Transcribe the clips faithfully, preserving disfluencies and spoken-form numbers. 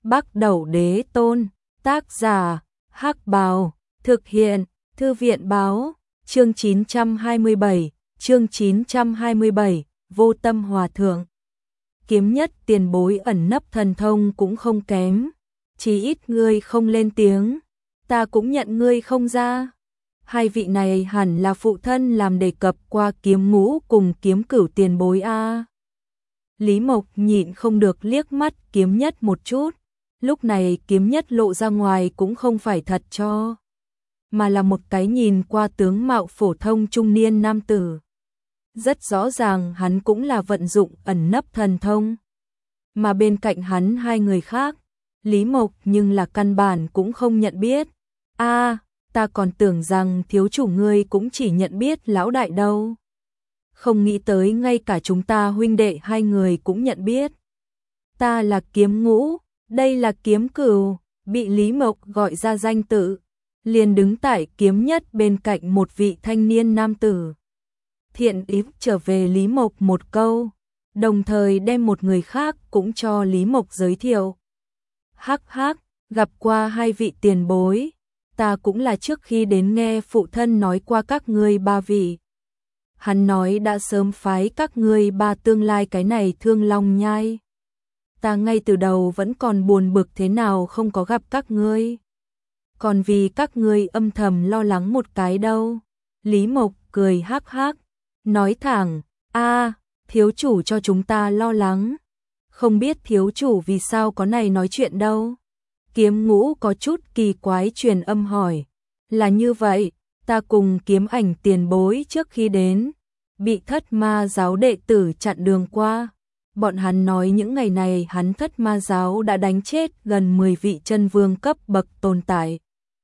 Bắc Đẩu Đế Tôn, tác giả, Hắc Bào, thực hiện, Thư viện báo, chương chín trăm hai mươi bảy, chương chín trăm hai mươi bảy, Vô Tâm Hòa Thượng. Kiếm Nhất tiền bối ẩn nấp thần thông cũng không kém, chỉ ít ngươi không lên tiếng, ta cũng nhận ngươi không ra. Hai vị này hẳn là phụ thân làm đề cập qua Kiếm Ngũ cùng Kiếm Cửu tiền bối a. Lý Mộc nhịn không được liếc mắt Kiếm Nhất một chút, lúc này Kiếm Nhất lộ ra ngoài cũng không phải thật cho, mà là một cái nhìn qua tướng mạo phổ thông trung niên nam tử. Rất rõ ràng hắn cũng là vận dụng ẩn nấp thần thông, mà bên cạnh hắn hai người khác, Lý Mộc nhưng là căn bản cũng không nhận biết. A, à, ta còn tưởng rằng thiếu chủ ngươi cũng chỉ nhận biết lão đại đâu. Không nghĩ tới ngay cả chúng ta huynh đệ hai người cũng nhận biết. Ta là Kiếm Ngũ, đây là Kiếm Cửu, bị Lý Mộc gọi ra danh tự, liền đứng tại Kiếm Nhất bên cạnh một vị thanh niên nam tử. Thiện ý trở về Lý Mộc một câu, đồng thời đem một người khác cũng cho Lý Mộc giới thiệu. Hắc hắc, gặp qua hai vị tiền bối, ta cũng là trước khi đến nghe phụ thân nói qua các ngươi ba vị. Hắn nói đã sớm phái các ngươi ba tương lai cái này Thương Long Nhai. Ta ngay từ đầu vẫn còn buồn bực thế nào không có gặp các ngươi. Còn vì các ngươi âm thầm lo lắng một cái đâu. Lý Mộc cười hắc hắc, nói thẳng, a, thiếu chủ cho chúng ta lo lắng. Không biết thiếu chủ vì sao có này nói chuyện đâu. Kiếm Ngũ có chút kỳ quái truyền âm hỏi, là như vậy, ta cùng Kiếm Ảnh tiền bối trước khi đến, bị Thất Ma giáo đệ tử chặn đường qua. Bọn hắn nói những ngày này hắn Thất Ma giáo đã đánh chết gần mười vị chân vương cấp bậc tồn tại.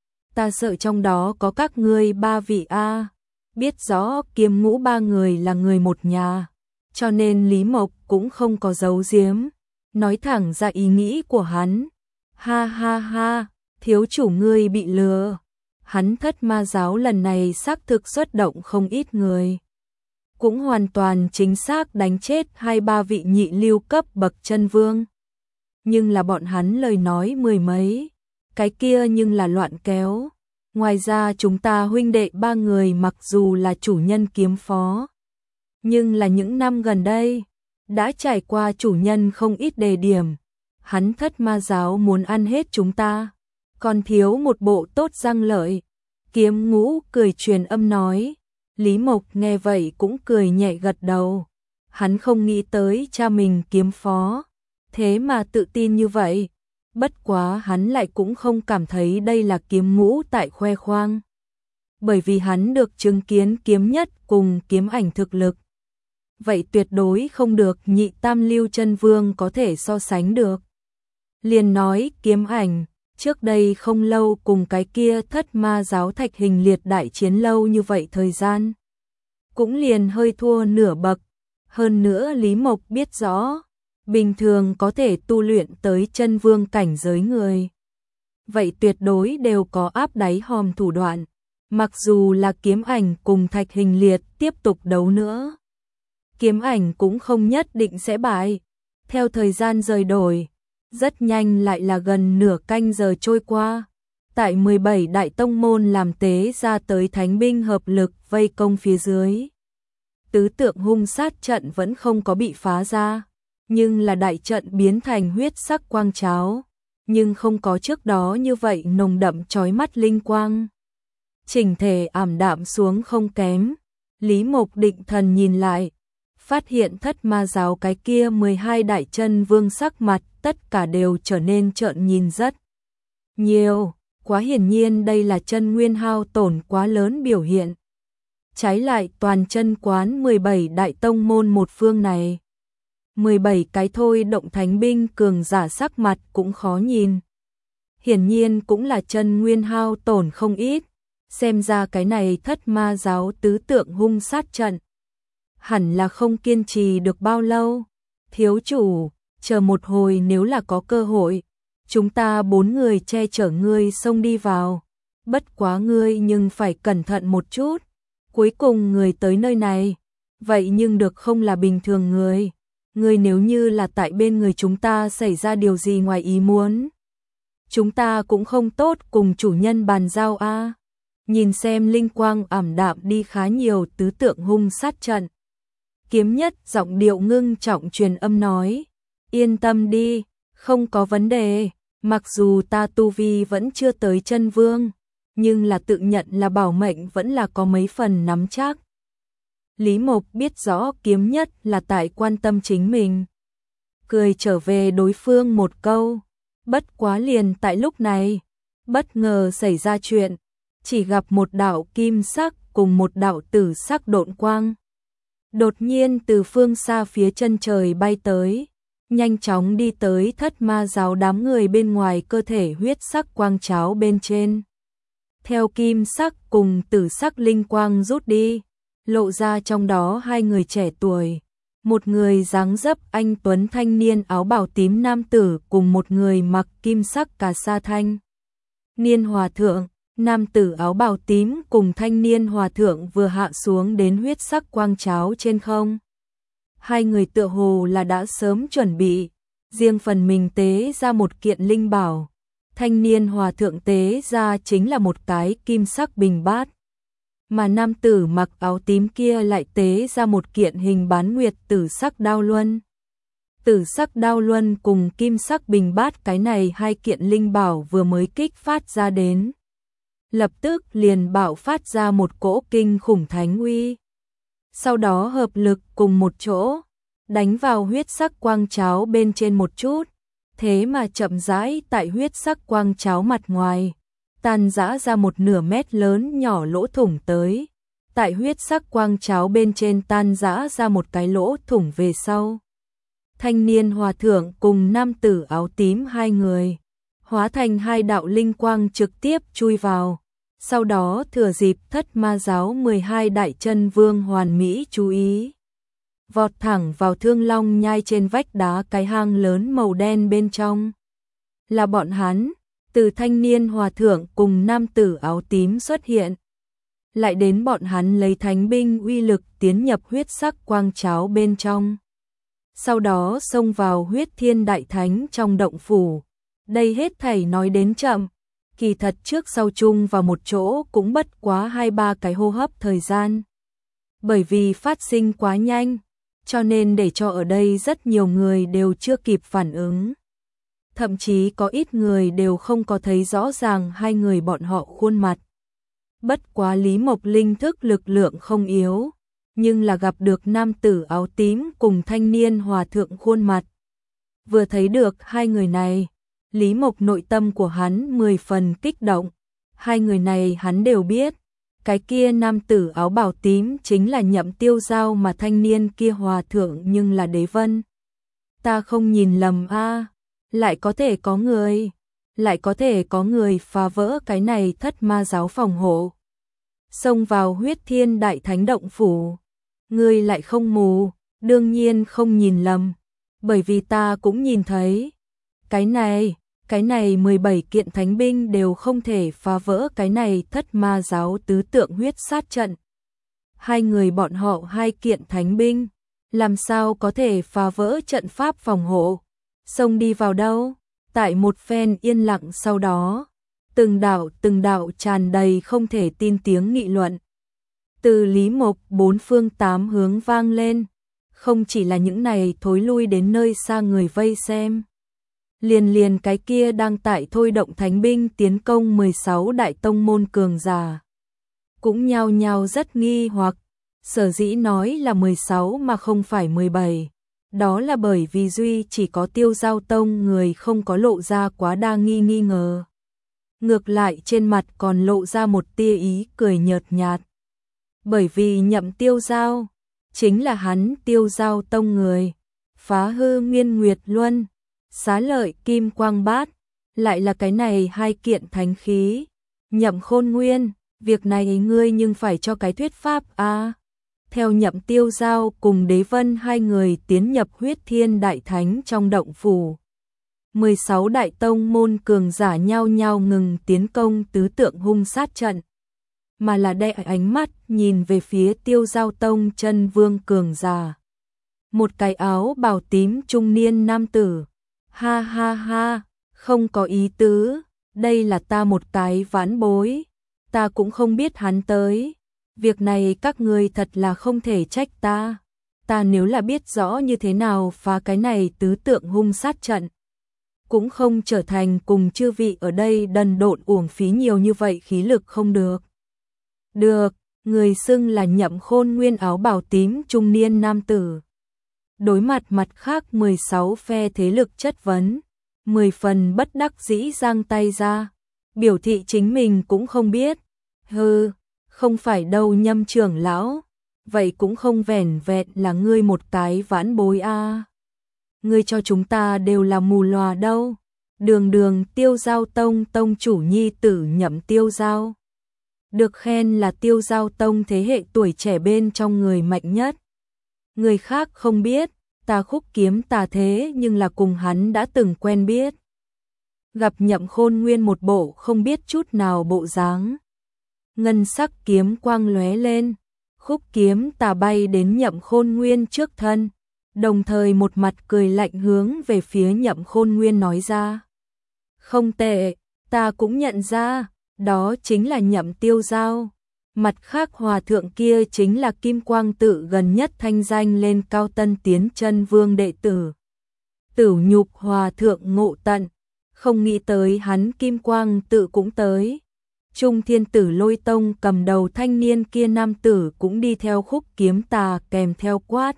Ta sợ trong đó có các ngươi ba vị a. Biết rõ Kiếm Ngũ ba người là người một nhà, cho nên Lý Mộc cũng không có giấu giếm, nói thẳng ra ý nghĩ của hắn. Ha ha ha, thiếu chủ ngươi bị lừa. Hắn Thất Ma giáo lần này xác thực xuất động không ít người, cũng hoàn toàn chính xác đánh chết hai ba vị nhị lưu cấp bậc chân vương. Nhưng là bọn hắn lời nói mười mấy, cái kia nhưng là loạn kéo. Ngoài ra chúng ta huynh đệ ba người mặc dù là chủ nhân kiếm phó, nhưng là những năm gần đây, đã trải qua chủ nhân không ít đề điểm. Hắn Thất Ma giáo muốn ăn hết chúng ta, còn thiếu một bộ tốt răng lợi. Kiếm Ngũ cười truyền âm nói. Lý Mộc nghe vậy cũng cười nhẹ gật đầu. Hắn không nghĩ tới cha mình kiếm phó, thế mà tự tin như vậy. Bất quá hắn lại cũng không cảm thấy đây là Kiếm Ngũ tại khoe khoang, bởi vì hắn được chứng kiến Kiếm Nhất cùng Kiếm Ảnh thực lực. Vậy tuyệt đối không được nhị tam lưu chân vương có thể so sánh được. Liền nói Kiếm Ảnh, trước đây không lâu cùng cái kia Thất Ma giáo Thạch Hình Liệt đại chiến lâu như vậy thời gian, cũng liền hơi thua nửa bậc. Hơn nữa Lý Mộc biết rõ, bình thường có thể tu luyện tới chân vương cảnh giới người, vậy tuyệt đối đều có áp đáy hòm thủ đoạn. Mặc dù là Kiếm Ảnh cùng Thạch Hình Liệt tiếp tục đấu nữa, Kiếm Ảnh cũng không nhất định sẽ bại. Theo thời gian rời đổi, rất nhanh lại là gần nửa canh giờ trôi qua. Tại mười bảy đại tông môn làm tế ra tới thánh binh hợp lực vây công phía dưới, tứ tượng hung sát trận vẫn không có bị phá ra, nhưng là đại trận biến thành huyết sắc quang cháo, nhưng không có trước đó như vậy nồng đậm chói mắt linh quang. Chỉnh thể ảm đạm xuống không kém. Lý Mộc định thần nhìn lại, phát hiện Thất Ma giáo cái kia mười hai đại chân vương sắc mặt tất cả đều trở nên trợn nhìn rất nhiều. Quá hiển nhiên đây là chân nguyên hao tổn quá lớn biểu hiện. Trái lại toàn chân quán mười bảy đại tông môn một phương này, mười bảy cái thôi động thánh binh cường giả sắc mặt cũng khó nhìn. Hiển nhiên cũng là chân nguyên hao tổn không ít. Xem ra cái này Thất Ma giáo tứ tượng hung sát trận hẳn là không kiên trì được bao lâu. Thiếu chủ, chờ một hồi, nếu là có cơ hội, chúng ta bốn người che chở ngươi xông đi vào. Bất quá ngươi nhưng phải cẩn thận một chút. Cuối cùng người tới nơi này, vậy nhưng được không là bình thường người. Ngươi nếu như là tại bên người chúng ta xảy ra điều gì ngoài ý muốn, chúng ta cũng không tốt cùng chủ nhân bàn giao a. Nhìn xem linh quang ảm đạm đi khá nhiều tứ tượng hung sát trận. Kiếm Nhất giọng điệu ngưng trọng truyền âm nói, yên tâm đi, không có vấn đề, mặc dù ta tu vi vẫn chưa tới chân vương, nhưng là tự nhận là bảo mệnh vẫn là có mấy phần nắm chắc. Lý Mộc biết rõ Kiếm Nhất là tại quan tâm chính mình. Cười trở về đối phương một câu, bất quá liền tại lúc này, bất ngờ xảy ra chuyện, chỉ gặp một đạo kim sắc cùng một đạo tử sắc độn quang. Đột nhiên từ phương xa phía chân trời bay tới, nhanh chóng đi tới Thất Ma giáo đám người bên ngoài cơ thể huyết sắc quang cháo bên trên. Theo kim sắc cùng tử sắc linh quang rút đi, lộ ra trong đó hai người trẻ tuổi, một người dáng dấp anh tuấn thanh niên áo bào tím nam tử cùng một người mặc kim sắc cà sa thanh niên hòa thượng. Nam tử áo bào tím cùng thanh niên hòa thượng vừa hạ xuống đến huyết sắc quang cháo trên không. Hai người tựa hồ là đã sớm chuẩn bị, riêng phần mình tế ra một kiện linh bảo. Thanh niên hòa thượng tế ra chính là một cái kim sắc bình bát, mà nam tử mặc áo tím kia lại tế ra một kiện hình bán nguyệt tử sắc đao luân. Tử sắc đao luân cùng kim sắc bình bát, cái này hai kiện linh bảo vừa mới kích phát ra đến, lập tức liền bạo phát ra một cỗ kinh khủng thánh uy. Sau đó hợp lực cùng một chỗ, đánh vào huyết sắc quang cháo bên trên một chút, thế mà chậm rãi tại huyết sắc quang cháo mặt ngoài, tan rã ra một nửa mét lớn nhỏ lỗ thủng tới. Tại huyết sắc quang cháo bên trên tan rã ra một cái lỗ thủng về sau. Thanh niên hòa thượng cùng nam tử áo tím hai người, hóa thành hai đạo linh quang trực tiếp chui vào. Sau đó thừa dịp Thất Ma giáo mười hai đại chân vương hoàn mỹ chú ý, vọt thẳng vào Thương Long nhai trên vách đá cái hang lớn màu đen bên trong. Là bọn hắn, từ thanh niên hòa thượng cùng nam tử áo tím xuất hiện. Lại đến bọn hắn lấy thánh binh uy lực tiến nhập huyết sắc quang cháo bên trong. Sau đó xông vào huyết thiên đại thánh trong động phủ. Đây hết thảy nói đến chậm, kỳ thật trước sau chung vào một chỗ cũng bất quá hai ba cái hô hấp thời gian. Bởi vì phát sinh quá nhanh, cho nên để cho ở đây rất nhiều người đều chưa kịp phản ứng. Thậm chí có ít người đều không có thấy rõ ràng hai người bọn họ khuôn mặt. Bất quá Lý Mộc linh thức lực lượng không yếu, nhưng là gặp được nam tử áo tím cùng thanh niên hòa thượng khuôn mặt. Vừa thấy được hai người này, Lý Mộc nội tâm của hắn mười phần kích động. Hai người này hắn đều biết, cái kia nam tử áo bào tím chính là Nhậm Tiêu Giao, mà thanh niên kia hòa thượng nhưng là Đế Vân. Ta không nhìn lầm a, lại có thể có người, lại có thể có người phá vỡ cái này Thất Ma giáo phòng hộ, xông vào huyết thiên đại thánh động phủ. Ngươi lại không mù, đương nhiên không nhìn lầm, bởi vì ta cũng nhìn thấy. Cái này, cái này mười bảy kiện thánh binh đều không thể phá vỡ cái này Thất Ma giáo tứ tượng huyết sát trận. Hai người bọn họ hai kiện thánh binh, làm sao có thể phá vỡ trận pháp phòng hộ, xông đi vào đâu? Tại một phen yên lặng sau đó, từng đạo từng đạo tràn đầy không thể tin tiếng nghị luận từ Lý Mộc bốn phương tám hướng vang lên. Không chỉ là những này thối lui đến nơi xa người vây xem, liền liền cái kia đang tại thôi động thánh binh tiến công mười sáu đại tông môn cường giả cũng nhao nhao rất nghi hoặc. Sở dĩ nói là mười sáu mà không phải mười bảy, đó là bởi vì duy chỉ có Tiêu Giao tông người không có lộ ra quá đa nghi nghi ngờ, ngược lại trên mặt còn lộ ra một tia ý cười nhợt nhạt. Bởi vì Nhậm Tiêu Giao chính là hắn Tiêu Giao tông người, phá hư Nguyên Nguyệt Luân, xá lợi Kim Quang Bát, lại là cái này hai kiện thánh khí. Nhậm Khôn Nguyên, việc này ngươi nhưng phải cho cái thuyết pháp a. À. Theo Nhậm Tiêu Giao cùng Đế Vân hai người tiến nhập huyết thiên đại thánh trong động phủ, mười sáu đại tông môn cường giả nhao nhao ngừng tiến công tứ tượng hung sát trận, mà là đe ánh mắt nhìn về phía Tiêu Giao tông chân vương cường giả. một cái áo bào tím trung niên nam tử. Ha ha ha, không có ý tứ, đây là ta một cái vãn bối, ta cũng không biết hắn tới. Việc này các ngươi thật là không thể trách ta. Ta nếu là biết rõ như thế nào phá cái này tứ tượng hung sát trận, cũng không trở thành cùng chư vị ở đây đần độn uổng phí nhiều như vậy khí lực không được. Được, người xưng là Nhậm Khôn Nguyên áo bào tím trung niên nam tử. Đối mặt mặt khác mười sáu phe thế lực chất vấn, mười phần bất đắc dĩ giang tay ra, biểu thị chính mình cũng không biết. Hừ, không phải đâu Nhâm trưởng lão, vậy cũng không vẻn vẹn là ngươi một cái vãn bối a. À. Ngươi cho chúng ta đều là mù lòa đâu. Đường đường Tiêu Giao Tông tông chủ nhi tử Nhậm Tiêu Giao, được khen là Tiêu Giao Tông thế hệ tuổi trẻ bên trong người mạnh nhất. Người khác không biết, ta Khúc Kiếm Tà thế nhưng là cùng hắn đã từng quen biết. Gặp Nhậm Khôn Nguyên một bộ không biết chút nào bộ dáng. Ngân sắc kiếm quang lóe lên, Khúc Kiếm Tà bay đến Nhậm Khôn Nguyên trước thân, đồng thời một mặt cười lạnh hướng về phía Nhậm Khôn Nguyên nói ra. Không tệ, ta cũng nhận ra, đó chính là Nhậm Tiêu Giao. Mặt khác hòa thượng kia chính là Kim Quang tự gần nhất thanh danh lên cao tân tiến chân vương đệ tử. Tửu Nhục hòa thượng Ngộ Tận, không nghĩ tới hắn Kim Quang tự cũng tới. Trung Thiên Tử Lôi Tông cầm đầu thanh niên kia nam tử cũng đi theo Khúc Kiếm Tà kèm theo quát.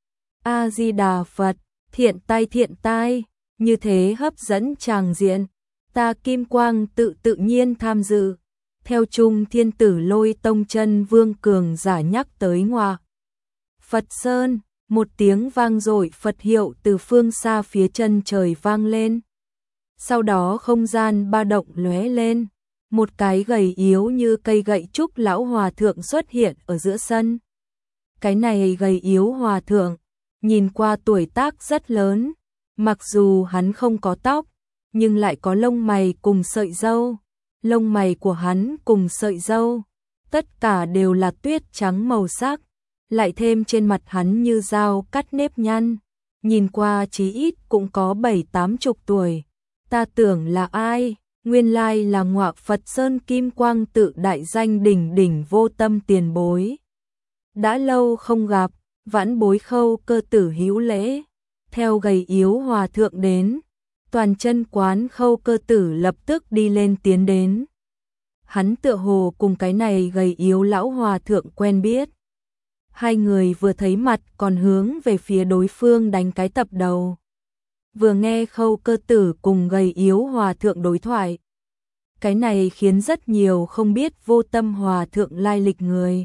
A-di-đà Phật, thiện tai thiện tai, như thế hấp dẫn tràng diện, ta Kim Quang tự tự nhiên tham dự. Theo Trung Thiên Tử Lôi Tông chân vương cường giả nhắc tới ngoa. Phật Sơn, một tiếng vang dội Phật hiệu từ phương xa phía chân trời vang lên. Sau đó không gian ba động lóe lên, một cái gầy yếu như cây gậy trúc lão hòa thượng xuất hiện ở giữa sân. Cái này gầy yếu hòa thượng, nhìn qua tuổi tác rất lớn, mặc dù hắn không có tóc, nhưng lại có lông mày cùng sợi râu. Lông mày của hắn cùng sợi râu, tất cả đều là tuyết trắng màu sắc, lại thêm trên mặt hắn như dao cắt nếp nhăn, nhìn qua chí ít cũng có bảy tám chục tuổi. Ta tưởng là ai, nguyên lai là Ngọa Phật Sơn Kim Quang tự đại danh đỉnh đỉnh vô tâm tiền bối. Đã lâu không gặp, vãn bối Khâu Cơ Tử hữu lễ. Theo gầy yếu hòa thượng đến, toàn chân quán Khâu Cơ Tử lập tức đi lên tiến đến. Hắn tựa hồ cùng cái này gầy yếu lão hòa thượng quen biết. Hai người vừa thấy mặt còn hướng về phía đối phương đánh cái tập đầu. Vừa nghe Khâu Cơ Tử cùng gầy yếu hòa thượng đối thoại. Cái này khiến rất nhiều không biết vô tâm hòa thượng lai lịch người.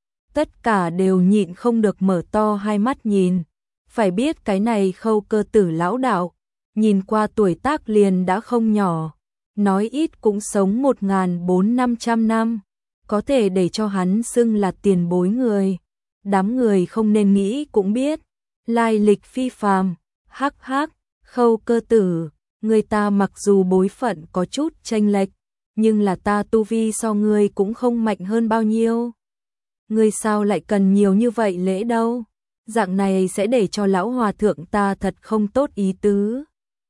Tất cả đều nhịn không được mở to hai mắt nhìn. Phải biết cái này Khâu Cơ Tử lão đạo, nhìn qua tuổi tác liền đã không nhỏ, nói ít cũng sống một nghìn bốn năm trăm năm, có thể để cho hắn xưng là tiền bối người. Đám người không nên nghĩ cũng biết, lai lịch phi phàm. Hắc hắc, Khâu Cơ Tử, người ta mặc dù bối phận có chút chênh lệch, nhưng là ta tu vi so ngươi cũng không mạnh hơn bao nhiêu. Ngươi sao lại cần nhiều như vậy lễ đâu? Dạng này sẽ để cho lão hòa thượng ta thật không tốt ý tứ.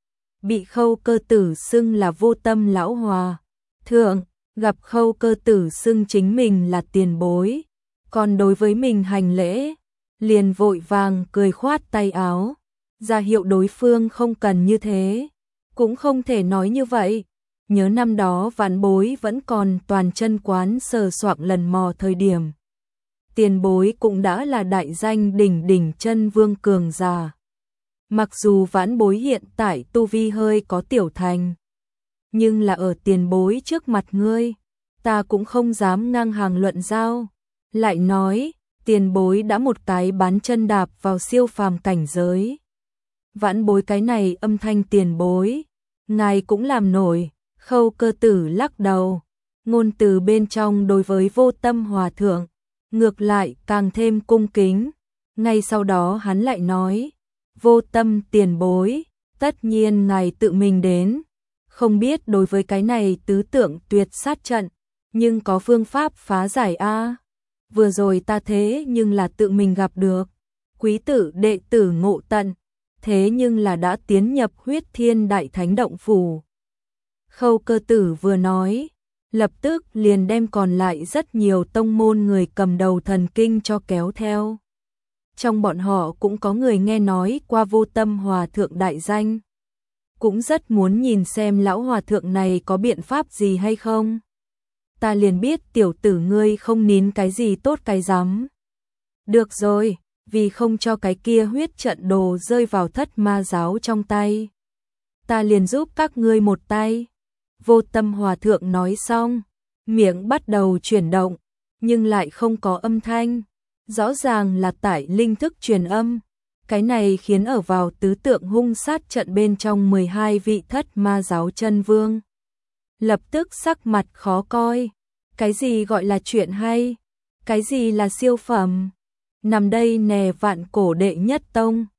Bị Khâu Cơ Tử xưng là vô tâm lão hòa thượng, gặp Khâu Cơ Tử xưng chính mình là tiền bối, còn đối với mình hành lễ, liền vội vàng cười khoát tay áo, ra hiệu đối phương không cần như thế, cũng không thể nói như vậy. Nhớ năm đó vãn bối vẫn còn toàn chân quán sờ soạng lần mò thời điểm, tiền bối cũng đã là đại danh đỉnh đỉnh chân vương cường giả. Mặc dù vãn bối hiện tại tu vi hơi có tiểu thành, nhưng là ở tiền bối trước mặt ngươi, ta cũng không dám ngang hàng luận giao. Lại nói, tiền bối đã một cái bán chân đạp vào siêu phàm cảnh giới. Vãn bối cái này âm thanh tiền bối, ngài cũng làm nổi. Khâu Cơ Tử lắc đầu, ngôn từ bên trong đối với vô tâm hòa thượng, ngược lại càng thêm cung kính. Ngay sau đó hắn lại nói, vô tâm tiền bối, tất nhiên ngài tự mình đến, không biết đối với cái này tứ tượng tuyệt sát trận, nhưng có phương pháp phá giải a. Vừa rồi ta thế nhưng là tự mình gặp được, quý tử đệ tử ngộ tận, thế nhưng là đã tiến nhập huyết thiên đại thánh động phủ. Khâu Cơ Tử vừa nói, lập tức liền đem còn lại rất nhiều tông môn người cầm đầu thần kinh cho kéo theo. Trong bọn họ cũng có người nghe nói qua Vô Tâm Hòa Thượng đại danh, cũng rất muốn nhìn xem lão hòa thượng này có biện pháp gì hay không. Ta liền biết tiểu tử ngươi không nín cái gì tốt cái rắm. Được rồi, vì không cho cái kia huyết trận đồ rơi vào thất ma giáo trong tay, ta liền giúp các ngươi một tay. Vô Tâm Hòa Thượng nói xong, miệng bắt đầu chuyển động, nhưng lại không có âm thanh, rõ ràng là tải linh thức truyền âm. Cái này khiến ở vào tứ tượng hung sát trận bên trong mười hai vị thất ma giáo chân vương lập tức sắc mặt khó coi. Cái gì gọi là chuyện hay? Cái gì là siêu phẩm? Nằm đây nè vạn cổ đệ nhất tông.